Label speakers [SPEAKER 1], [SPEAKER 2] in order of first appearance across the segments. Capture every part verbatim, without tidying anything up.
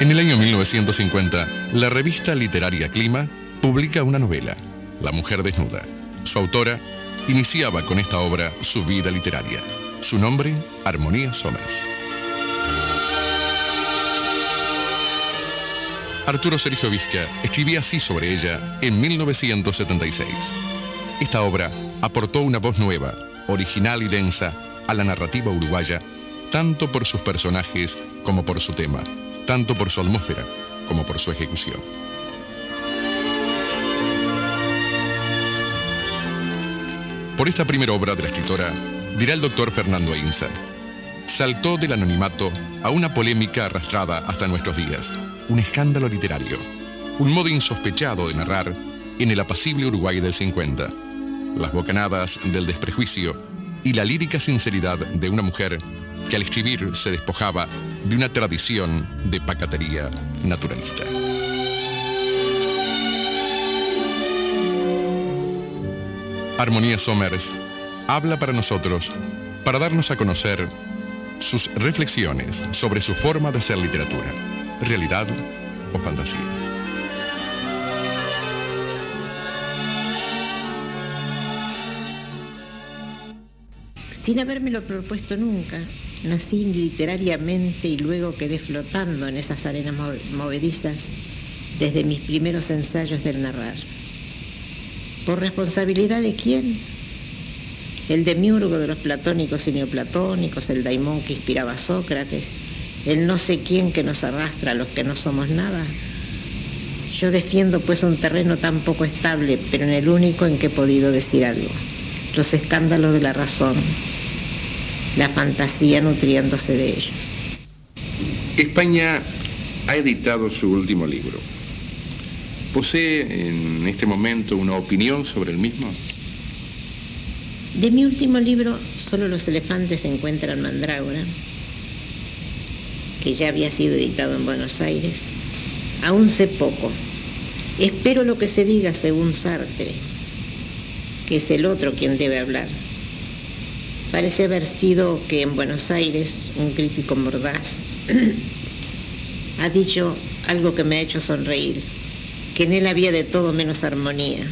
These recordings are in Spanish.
[SPEAKER 1] En el año mil novecientos cincuenta, la revista literaria Clima publica una novela, La mujer desnuda. Su autora iniciaba con esta obra su vida literaria. Su nombre, Armonía Somers. Arturo Sergio Vizca escribía así sobre ella en mil novecientos setenta y seis. Esta obra aportó una voz nueva, original y densa a la narrativa uruguaya, tanto por sus personajes como por su tema, tanto por su atmósfera como por su ejecución. Por esta primera obra de la escritora, dirá el doctor Fernando Ainsa, saltó del anonimato a una polémica arrastrada hasta nuestros días, un escándalo literario, un modo insospechado de narrar en el apacible Uruguay del cincuenta, las bocanadas del desprejuicio y la lírica sinceridad de una mujer que al escribir se despojaba de una tradición de pacatería naturalista. Armonía Somers habla para nosotros para darnos a conocer sus reflexiones sobre su forma de hacer literatura, realidad o fantasía.
[SPEAKER 2] Sin habérmelo propuesto nunca, nací literariamente y luego quedé flotando en esas arenas movedizas desde mis primeros ensayos del narrar. ¿Por responsabilidad de quién? El demiurgo de los platónicos y neoplatónicos, el daimón que inspiraba a Sócrates, el no sé quién que nos arrastra a los que no somos nada. Yo defiendo pues un terreno tan poco estable, pero en el único en que he podido decir algo. Los escándalos de la razón, la fantasía nutriéndose de ellos.
[SPEAKER 3] España ha editado su último libro. ¿Posee en este momento una opinión sobre el mismo?
[SPEAKER 2] De mi último libro, Solo los elefantes encuentran mandrágora, que ya había sido editado en Buenos Aires, aún sé poco. Espero lo que se diga según Sartre, que es el otro quien debe hablar. Parece haber sido que en Buenos Aires un crítico mordaz ha dicho algo que me ha hecho sonreír, que en él había de todo menos armonía.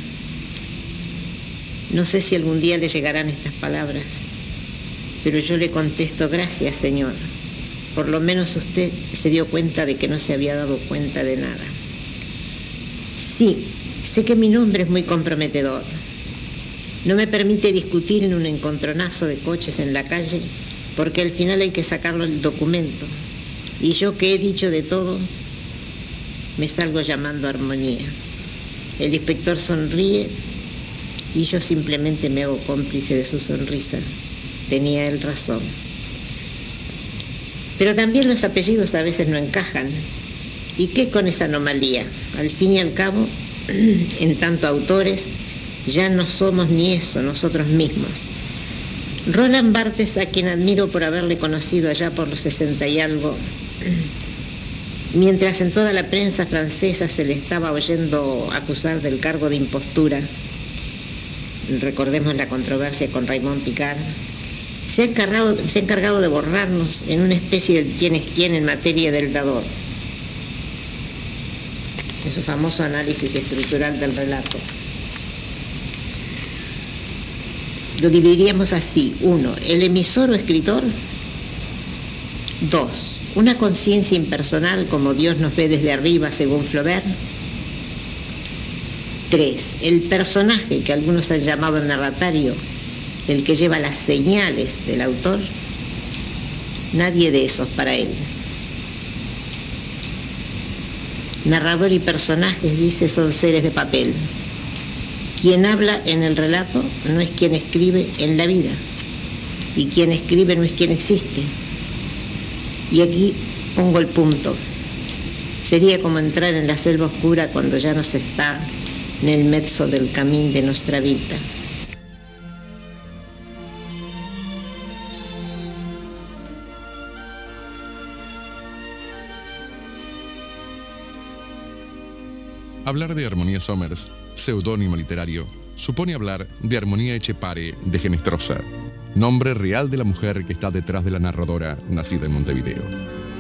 [SPEAKER 2] No sé si algún día le llegarán estas palabras, pero yo le contesto, gracias, señor. Por lo menos usted se dio cuenta de que no se había dado cuenta de nada. Sí, sé que mi nombre es muy comprometedor. No me permite discutir en un encontronazo de coches en la calle, porque al final hay que sacarlo el documento. Y yo que he dicho de todo, me salgo llamando armonía. El inspector sonríe y yo simplemente me hago cómplice de su sonrisa. Tenía él razón. Pero también los apellidos a veces no encajan. ¿Y qué con esa anomalía? Al fin y al cabo, en tanto autores, ya no somos ni eso nosotros mismos. Roland Barthes, a quien admiro por haberle conocido allá por los sesenta y algo, mientras en toda la prensa francesa se le estaba oyendo acusar del cargo de impostura, recordemos la controversia con Raymond Picard, se ha encargado, se ha encargado de borrarnos en una especie de quién es quién en materia del dador, en su famoso análisis estructural del relato. Lo dividiríamos así: uno, el emisor o escritor; dos, una conciencia impersonal como Dios nos ve desde arriba según Flaubert; tres, el personaje que algunos han llamado el narratario, el que lleva las señales del autor. Nadie de esos para él. Narrador y personajes, dice, son seres de papel. Quien habla en el relato no es quien escribe en la vida, y quien escribe no es quien existe. Y aquí pongo el punto. Sería como entrar en la selva oscura cuando ya no se está en el mezzo del camino de nuestra vida.
[SPEAKER 1] Hablar de Armonía Somers, seudónimo literario, supone hablar de Armonía Echepare de Genestrosa, nombre real de la mujer que está detrás de la narradora nacida en Montevideo.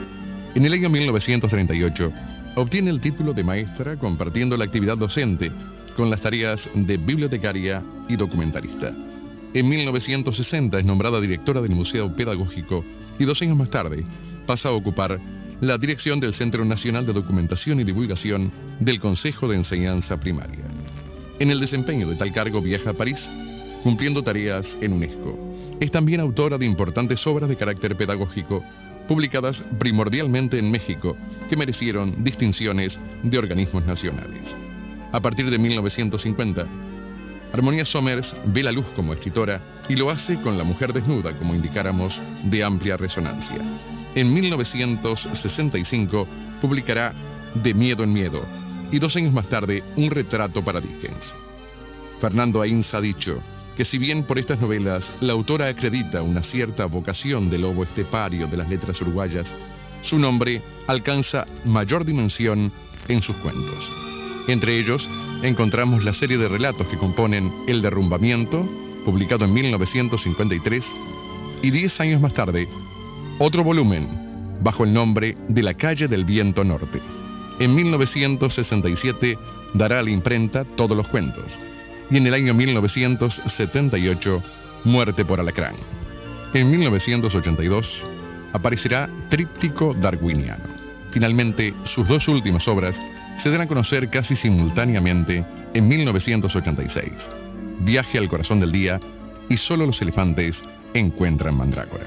[SPEAKER 1] En el año mil novecientos treinta y ocho obtiene el título de maestra compartiendo la actividad docente con las tareas de bibliotecaria y documentalista. En mil novecientos sesenta es nombrada directora del Museo Pedagógico y dos años más tarde pasa a ocupar la dirección del Centro Nacional de Documentación y Divulgación del Consejo de Enseñanza Primaria. En el desempeño de tal cargo viaja a París, cumpliendo tareas en UNESCO. Es también autora de importantes obras de carácter pedagógico, publicadas primordialmente en México, que merecieron distinciones de organismos nacionales. A partir de mil novecientos cincuenta, Armonía Somers ve la luz como escritora y lo hace con La mujer desnuda, como indicáramos, de amplia resonancia. En mil novecientos sesenta y cinco publicará De miedo en miedo y dos años más tarde Un retrato para Dickens. Fernando Aínsa ha dicho que si bien por estas novelas la autora acredita una cierta vocación de lobo estepario de las letras uruguayas, su nombre alcanza mayor dimensión en sus cuentos. Entre ellos encontramos la serie de relatos que componen El derrumbamiento, publicado en mil novecientos cincuenta y tres, y diez años más tarde, otro volumen, bajo el nombre de La calle del viento norte. En mil novecientos sesenta y siete dará a la imprenta Todos los cuentos, y en el año mil novecientos setenta y ocho, Muerte por alacrán. En mil novecientos ochenta y dos aparecerá Tríptico darwiniano. Finalmente, sus dos últimas obras se dan a conocer casi simultáneamente en mil novecientos ochenta y seis, Viaje al corazón del día y Solo los elefantes encuentran mandrágora.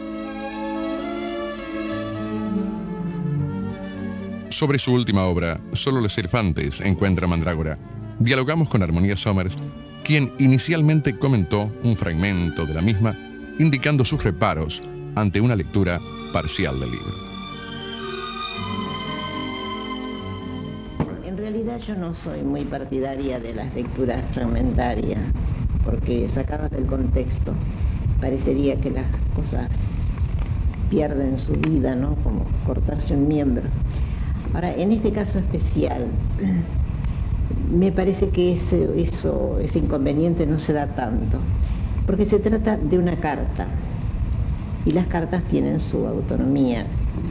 [SPEAKER 1] Sobre su última obra, Solo los elefantes encuentran mandrágora, dialogamos con Armonía Somers, quien inicialmente comentó un fragmento de la misma, indicando sus reparos ante una lectura parcial del libro.
[SPEAKER 2] En realidad yo no soy muy partidaria de las lecturas fragmentarias, porque sacadas del contexto parecería que las cosas pierden su vida, ¿no? Como cortarse un miembro. Ahora, en este caso especial, me parece que ese, eso, ese inconveniente no se da tanto, porque se trata de una carta, y las cartas tienen su autonomía.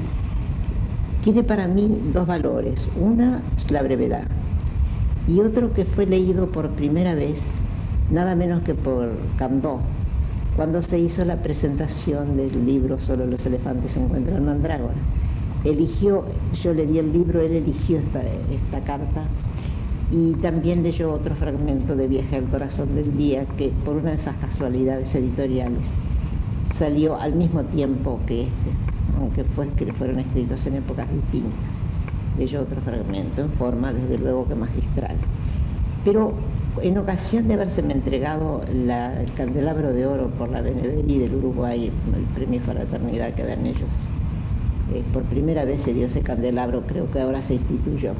[SPEAKER 2] Tiene para mí dos valores, una la brevedad, y otro que fue leído por primera vez, nada menos que por Candó, cuando se hizo la presentación del libro Solo los elefantes encuentran mandrágora. Eligió, yo le di el libro, él eligió esta, esta carta, y también leyó otro fragmento de Viaje al corazón del día, que por una de esas casualidades editoriales salió al mismo tiempo que este, aunque fue que fueron escritos en épocas distintas. Leyó otro fragmento en forma, desde luego, que magistral. Pero en ocasión de habérseme entregado la, el candelabro de oro por la Beneverí del Uruguay, el premio Fraternidad que dan ellos, eh, por primera vez se dio ese candelabro, creo que ahora se instituyó.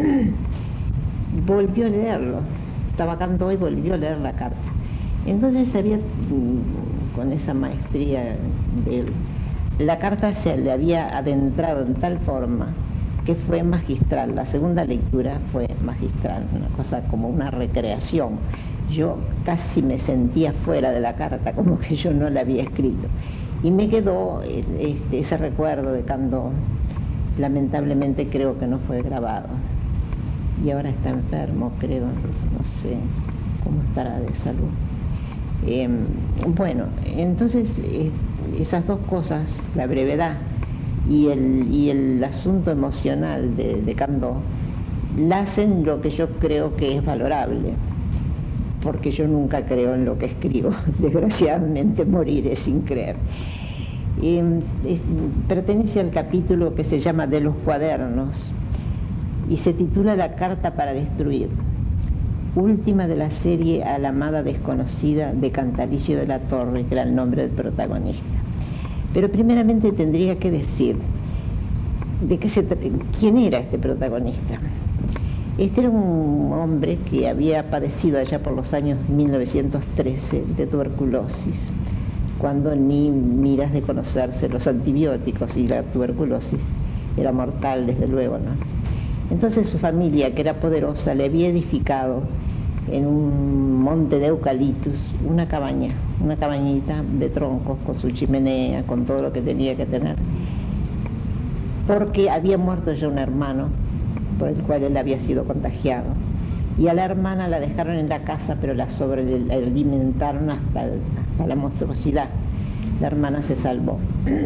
[SPEAKER 2] Volvió a leerlo, estaba Candó y volvió a leer la carta. Entonces había, con esa maestría de él, la carta se le había adentrado en tal forma que fue magistral. La segunda lectura fue magistral, una cosa como una recreación. Yo casi me sentía fuera de la carta, como que yo no la había escrito. Y me quedó este, ese recuerdo de Candó. Lamentablemente creo que no fue grabado. Y ahora está enfermo, creo, no sé cómo estará de salud. Eh, bueno, entonces eh, esas dos cosas, la brevedad y el, y el asunto emocional de, de Candó, la hacen lo que yo creo que es valorable, porque yo nunca creo en lo que escribo, desgraciadamente moriré sin creer. Eh, es, pertenece al capítulo que se llama De los cuadernos y se titula La carta para destruir, última de la serie A la amada desconocida de Cantalicio de la Torre, que era el nombre del protagonista. Pero primeramente tendría que decir de qué se quién era este protagonista. Este era un hombre que había padecido allá por los años mil novecientos trece de tuberculosis, cuando ni miras de conocerse los antibióticos, y la tuberculosis era mortal, desde luego, ¿no? Entonces su familia, que era poderosa, le había edificado en un monte de eucaliptus una cabaña, una cabañita de troncos con su chimenea, con todo lo que tenía que tener. porque había muerto ya un hermano por el cual él había sido contagiado. Y a la hermana la dejaron en la casa, pero la sobrealimentaron hasta, hasta la monstruosidad. La hermana se salvó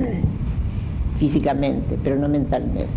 [SPEAKER 2] físicamente, pero no mentalmente.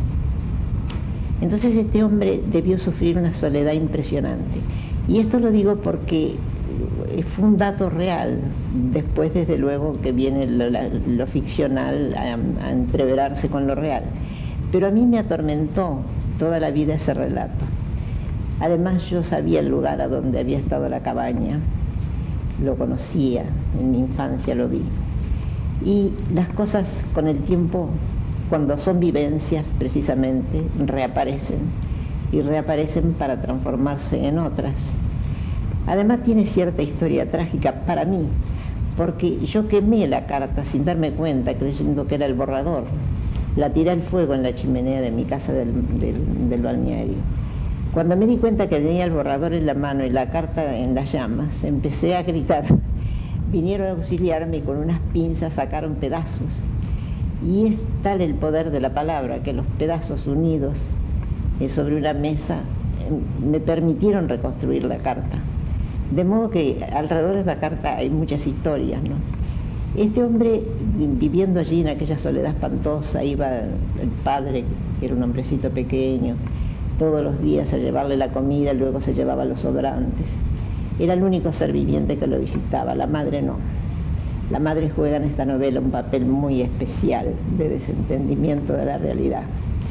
[SPEAKER 2] Entonces este hombre debió sufrir una soledad impresionante. Y esto lo digo porque fue un dato real. Después, desde luego, que viene lo, lo ficcional a, a entreverarse con lo real. Pero a mí me atormentó toda la vida ese relato. Además, yo sabía el lugar a donde había estado la cabaña, lo conocía, en mi infancia lo vi. Y las cosas con el tiempo, cuando son vivencias precisamente, reaparecen, y reaparecen para transformarse en otras. Además tiene cierta historia trágica para mí, porque yo quemé la carta sin darme cuenta, creyendo que era el borrador. La tiré al fuego en la chimenea de mi casa del, del, del balneario. Cuando me di cuenta que tenía el borrador en la mano y la carta en las llamas, empecé a gritar. Vinieron a auxiliarme y con unas pinzas sacaron pedazos. Y es tal el poder de la palabra que los pedazos unidos eh, sobre una mesa eh, me permitieron reconstruir la carta. De modo que alrededor de la carta hay muchas historias, ¿no? Este hombre, viviendo allí en aquella soledad espantosa, iba el padre, que era un hombrecito pequeño, todos los días a llevarle la comida, luego se llevaba los sobrantes. Era el único ser viviente que lo visitaba, la madre no. La madre juega en esta novela un papel muy especial de desentendimiento de la realidad.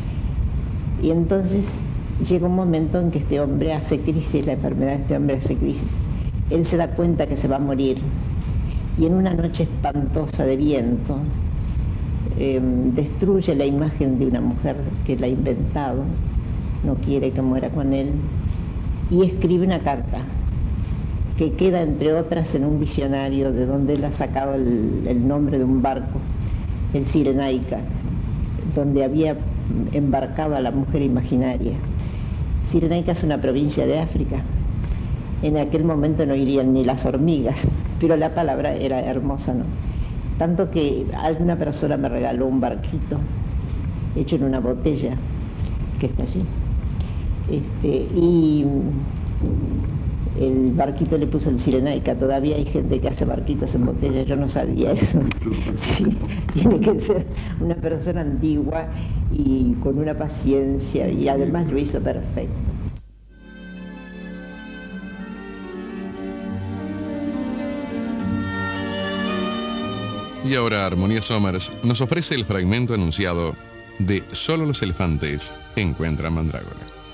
[SPEAKER 2] Y entonces llega un momento en que este hombre hace crisis, la enfermedad de este hombre hace crisis. Él se da cuenta que se va a morir y en una noche espantosa de viento eh, destruye la imagen de una mujer que él ha inventado, no quiere que muera con él, y escribe una carta que queda, entre otras, en un diccionario de donde él ha sacado el, el nombre de un barco, el Cirenaica, donde había embarcado a la mujer imaginaria. Cirenaica es una provincia de África. En aquel momento no irían ni las hormigas, pero la palabra era hermosa, ¿no? Tanto que alguna persona me regaló un barquito hecho en una botella que está allí. Este, y el barquito le puso el Cirenaica. Todavía hay gente que hace barquitos en botella, yo no sabía eso. Sí, tiene que ser una persona antigua y con una paciencia, y además lo hizo perfecto.
[SPEAKER 1] Y ahora Armonía Somers nos ofrece el fragmento anunciado de Solo los elefantes encuentran mandrágora.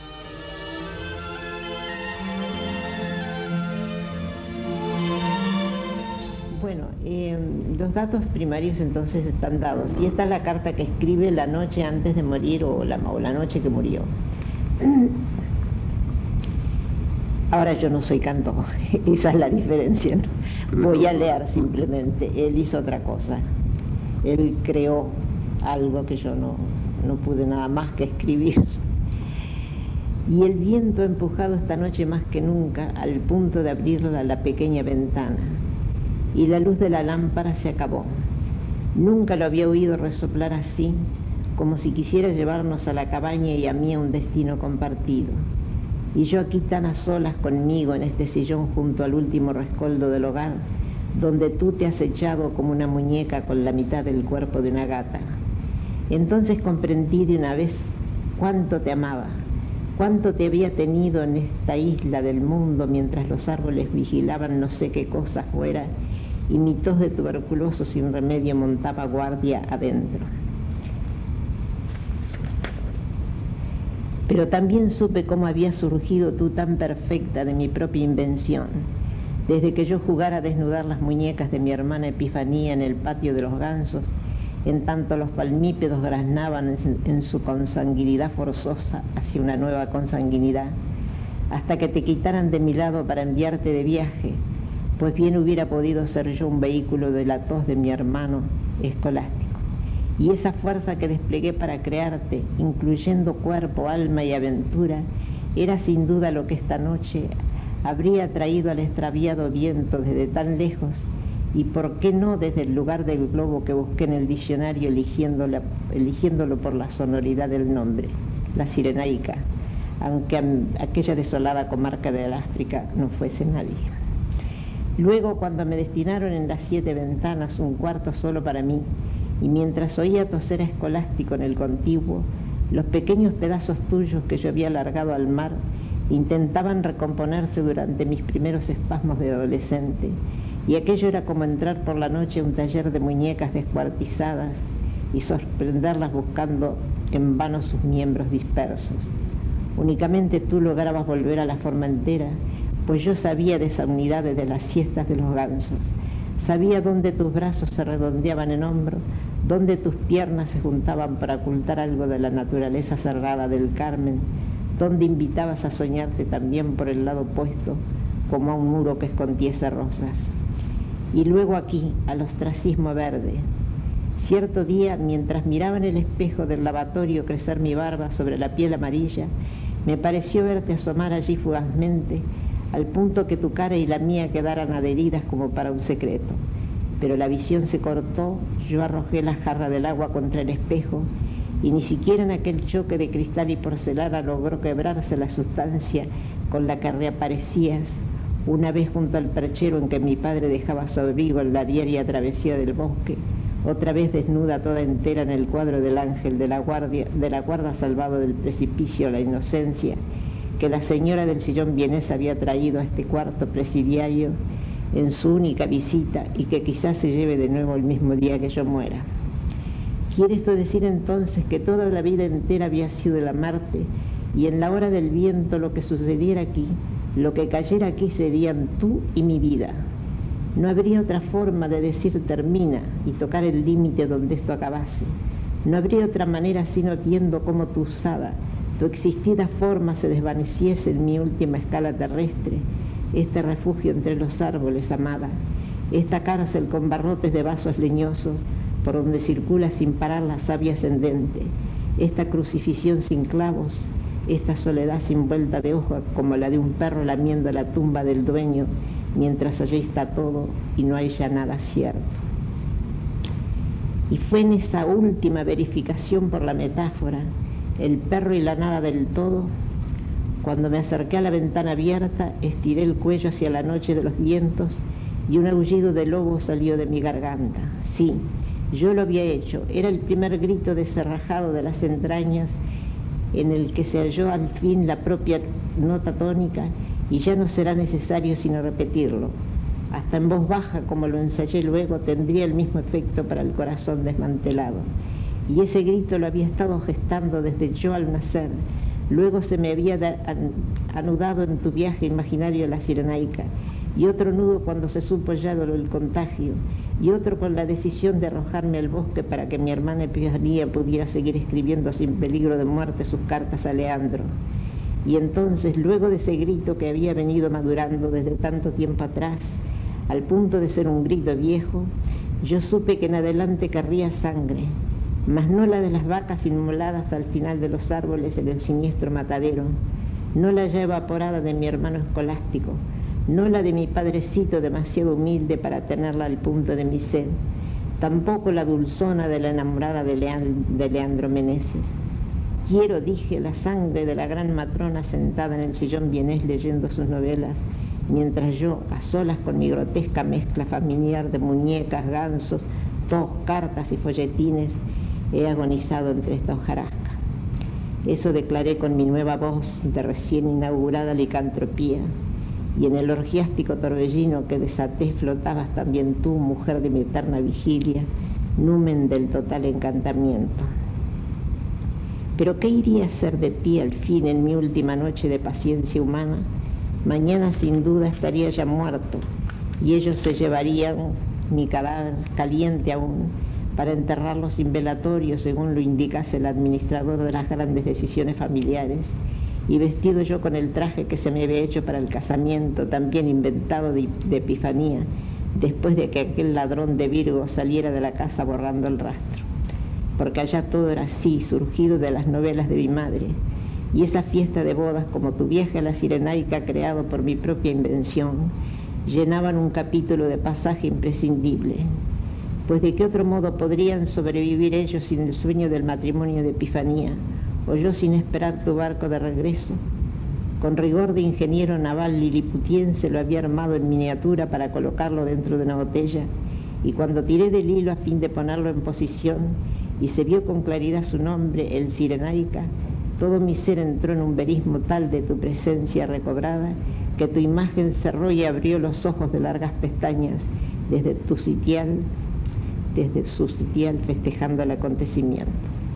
[SPEAKER 2] Bueno, eh, los datos primarios entonces están dados. Y esta es la carta que escribe la noche antes de morir o la, o la noche que murió. Ahora yo no soy cantor, esa es la diferencia, ¿no? Voy a leer simplemente. Él hizo otra cosa. Él creó algo que yo no, no pude nada más que escribir. Y el viento ha empujado esta noche más que nunca al punto de abrirla la pequeña ventana. Y la luz de la lámpara se acabó. Nunca lo había oído resoplar así, como si quisiera llevarnos a la cabaña y a mí a un destino compartido. Y yo aquí tan a solas conmigo en este sillón junto al último rescoldo del hogar, donde tú te has echado como una muñeca con la mitad del cuerpo de una gata. Entonces comprendí de una vez cuánto te amaba, cuánto te había tenido en esta isla del mundo mientras los árboles vigilaban no sé qué cosa fuera y mi tos de tuberculoso sin remedio montaba guardia adentro. Pero también supe cómo había surgido tú tan perfecta de mi propia invención, desde que yo jugara a desnudar las muñecas de mi hermana Epifanía en el patio de los gansos, en tanto los palmípedos graznaban en, en su consanguinidad forzosa hacia una nueva consanguinidad, hasta que te quitaran de mi lado para enviarte de viaje, pues bien hubiera podido ser yo un vehículo de la tos de mi hermano escolástico. Y esa fuerza que desplegué para crearte, incluyendo cuerpo, alma y aventura, era sin duda lo que esta noche habría traído al extraviado viento desde tan lejos y por qué no desde el lugar del globo que busqué en el diccionario eligiéndolo, eligiéndolo por la sonoridad del nombre, la Cirenaica, aunque aquella desolada comarca del África no fuese nadie. Luego, cuando me destinaron en las siete ventanas un cuarto solo para mí, y mientras oía toser a Escolástico en el contiguo, los pequeños pedazos tuyos que yo había largado al mar intentaban recomponerse durante mis primeros espasmos de adolescente, y aquello era como entrar por la noche a un taller de muñecas descuartizadas y sorprenderlas buscando en vano sus miembros dispersos. Únicamente tú lograbas volver a la forma entera, pues yo sabía de esa unidad de las siestas de los gansos. Sabía dónde tus brazos se redondeaban en hombro, dónde tus piernas se juntaban para ocultar algo de la naturaleza cerrada del Carmen, dónde invitabas a soñarte también por el lado opuesto, como a un muro que escondiese rosas. Y luego aquí, al ostracismo verde. Cierto día, mientras miraba en el espejo del lavatorio crecer mi barba sobre la piel amarilla, me pareció verte asomar allí fugazmente, al punto que tu cara y la mía quedaran adheridas como para un secreto. Pero la visión se cortó, yo arrojé la jarra del agua contra el espejo, y ni siquiera en aquel choque de cristal y porcelana logró quebrarse la sustancia con la que reaparecías una vez junto al perchero en que mi padre dejaba su abrigo en la diaria travesía del bosque, otra vez desnuda toda entera en el cuadro del ángel de la guardia, de la guarda salvado del precipicio a la inocencia, que la señora del sillón vienés había traído a este cuarto presidiario en su única visita y que quizás se lleve de nuevo el mismo día que yo muera. ¿Quiere esto decir entonces que toda la vida entera había sido el amarte y en la hora del viento lo que sucediera aquí, lo que cayera aquí serían tú y mi vida? No habría otra forma de decir termina y tocar el límite donde esto acabase. No habría otra manera sino viendo cómo tu usada, tu existida forma se desvaneciese en mi última escala terrestre, este refugio entre los árboles, amada, esta cárcel con barrotes de vasos leñosos por donde circula sin parar la savia ascendente, esta crucifixión sin clavos, esta soledad sin vuelta de hoja como la de un perro lamiendo la tumba del dueño mientras allí está todo y no hay ya nada cierto. Y fue en esa última verificación por la metáfora, el perro y la nada del todo, cuando me acerqué a la ventana abierta, estiré el cuello hacia la noche de los vientos y un aullido de lobo salió de mi garganta. Sí, yo lo había hecho, era el primer grito descerrajado de las entrañas en el que se halló al fin la propia nota tónica y ya no será necesario sino repetirlo. Hasta en voz baja, como lo ensayé luego, tendría el mismo efecto para el corazón desmantelado. Y ese grito lo había estado gestando desde yo al nacer. Luego se me había anudado en tu viaje imaginario a la Cirenaica, y otro nudo cuando se supo ya lo del contagio, y otro con la decisión de arrojarme al bosque para que mi hermana Epifanía pudiera seguir escribiendo sin peligro de muerte sus cartas a Leandro. Y entonces, luego de ese grito que había venido madurando desde tanto tiempo atrás, al punto de ser un grito viejo, yo supe que en adelante querría sangre, mas no la de las vacas inmoladas al final de los árboles en el siniestro matadero, no la ya evaporada de mi hermano Escolástico, no la de mi padrecito demasiado humilde para tenerla al punto de mi sed, tampoco la dulzona de la enamorada de, Leand- de Leandro Meneses. Quiero, dije, la sangre de la gran matrona sentada en el sillón vienés leyendo sus novelas, mientras yo, a solas con mi grotesca mezcla familiar de muñecas, gansos, tos, cartas y folletines, he agonizado entre esta hojarasca. Eso declaré con mi nueva voz de recién inaugurada licantropía, y en el orgiástico torbellino que desaté flotabas también tú, mujer de mi eterna vigilia, numen del total encantamiento. Pero ¿qué iría a ser de ti al fin en mi última noche de paciencia humana? Mañana sin duda estaría ya muerto, y ellos se llevarían mi cadáver caliente aún para enterrarlo sin velatorio según lo indicase el administrador de las grandes decisiones familiares, y vestido yo con el traje que se me había hecho para el casamiento, también inventado de, de Epifanía, después de que aquel ladrón de Virgo saliera de la casa borrando el rastro. Porque allá todo era así, surgido de las novelas de mi madre, y esa fiesta de bodas como tu vieja la Cirenaica creado por mi propia invención, llenaban un capítulo de pasaje imprescindible, pues de qué otro modo podrían sobrevivir ellos sin el sueño del matrimonio de Epifanía, o yo sin esperar tu barco de regreso. Con rigor de ingeniero naval liliputiense lo había armado en miniatura para colocarlo dentro de una botella, y cuando tiré del hilo a fin de ponerlo en posición y se vio con claridad su nombre, el Cirenaica, todo mi ser entró en un verismo tal de tu presencia recobrada que tu imagen cerró y abrió los ojos de largas pestañas desde tu sitial, desde su sitial festejando el acontecimiento.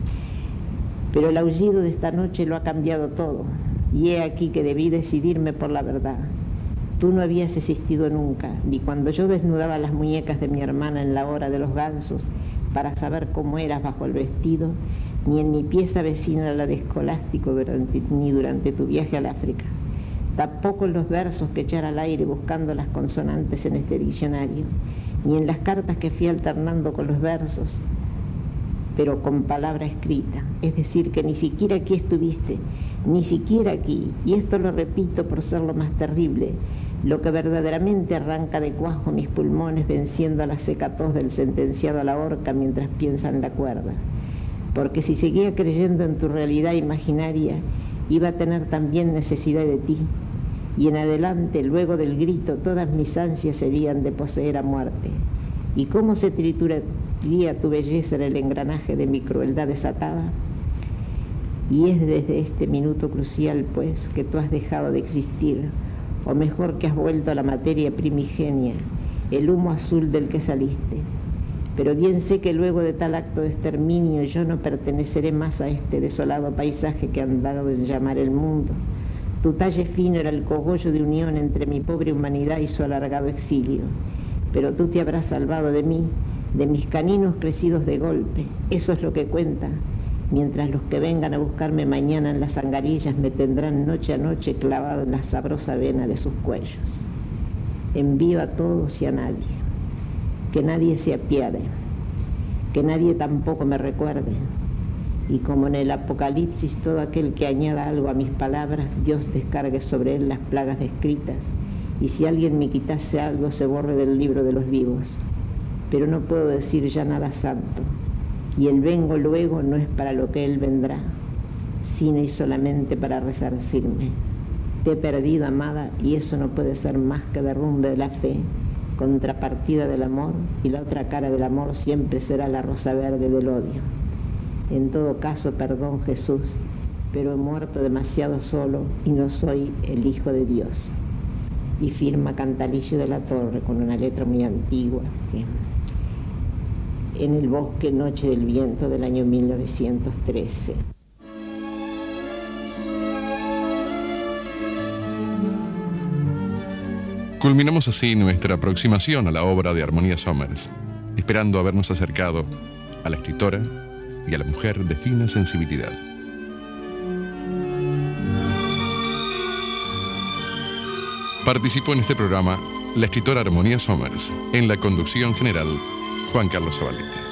[SPEAKER 2] Pero el aullido de esta noche lo ha cambiado todo, y he aquí que debí decidirme por la verdad. Tú no habías existido nunca, ni cuando yo desnudaba las muñecas de mi hermana en la hora de los gansos para saber cómo eras bajo el vestido, ni en mi pieza vecina la de Escolástico durante, ni durante tu viaje al África. Tampoco en los versos que echara al aire buscando las consonantes en este diccionario, ni en las cartas que fui alternando con los versos, pero con palabra escrita. Es decir, que ni siquiera aquí estuviste, ni siquiera aquí, y esto lo repito por ser lo más terrible, lo que verdaderamente arranca de cuajo mis pulmones venciendo a la seca tos del sentenciado a la horca mientras piensa en la cuerda. Porque si seguía creyendo en tu realidad imaginaria, iba a tener también necesidad de ti, y en adelante, luego del grito, todas mis ansias serían de poseer a muerte. ¿Y cómo se trituraría tu belleza en el engranaje de mi crueldad desatada? Y es desde este minuto crucial, pues, que tú has dejado de existir, o mejor que has vuelto a la materia primigenia, el humo azul del que saliste. Pero bien sé que luego de tal acto de exterminio yo no perteneceré más a este desolado paisaje que han dado en llamar el mundo. Tu talle fino era el cogollo de unión entre mi pobre humanidad y su alargado exilio. Pero tú te habrás salvado de mí, de mis caninos crecidos de golpe. Eso es lo que cuenta, mientras los que vengan a buscarme mañana en las angarillas me tendrán noche a noche clavado en la sabrosa vena de sus cuellos. Envío a todos y a nadie. Que nadie se apiade, que nadie tampoco me recuerde. Y como en el Apocalipsis todo aquel que añada algo a mis palabras, Dios descargue sobre él las plagas descritas, y si alguien me quitase algo se borre del libro de los vivos. Pero no puedo decir ya nada santo, y el vengo luego no es para lo que él vendrá, sino y solamente para resarcirme. Te he perdido, amada, y eso no puede ser más que derrumbe de la fe, contrapartida del amor, y la otra cara del amor siempre será la rosa verde del odio. En todo caso, perdón, Jesús, pero he muerto demasiado solo y no soy el Hijo de Dios. Y firma Cantalillo de la Torre con una letra muy antigua, que, en el bosque Noche del Viento del año mil novecientos trece.
[SPEAKER 1] Culminamos así nuestra aproximación a la obra de Harmonia Somers, esperando habernos acercado a la escritora y a la mujer de fina sensibilidad. Participó en este programa la escritora Harmonia Somers, en la conducción general Juan Carlos Zabaleta.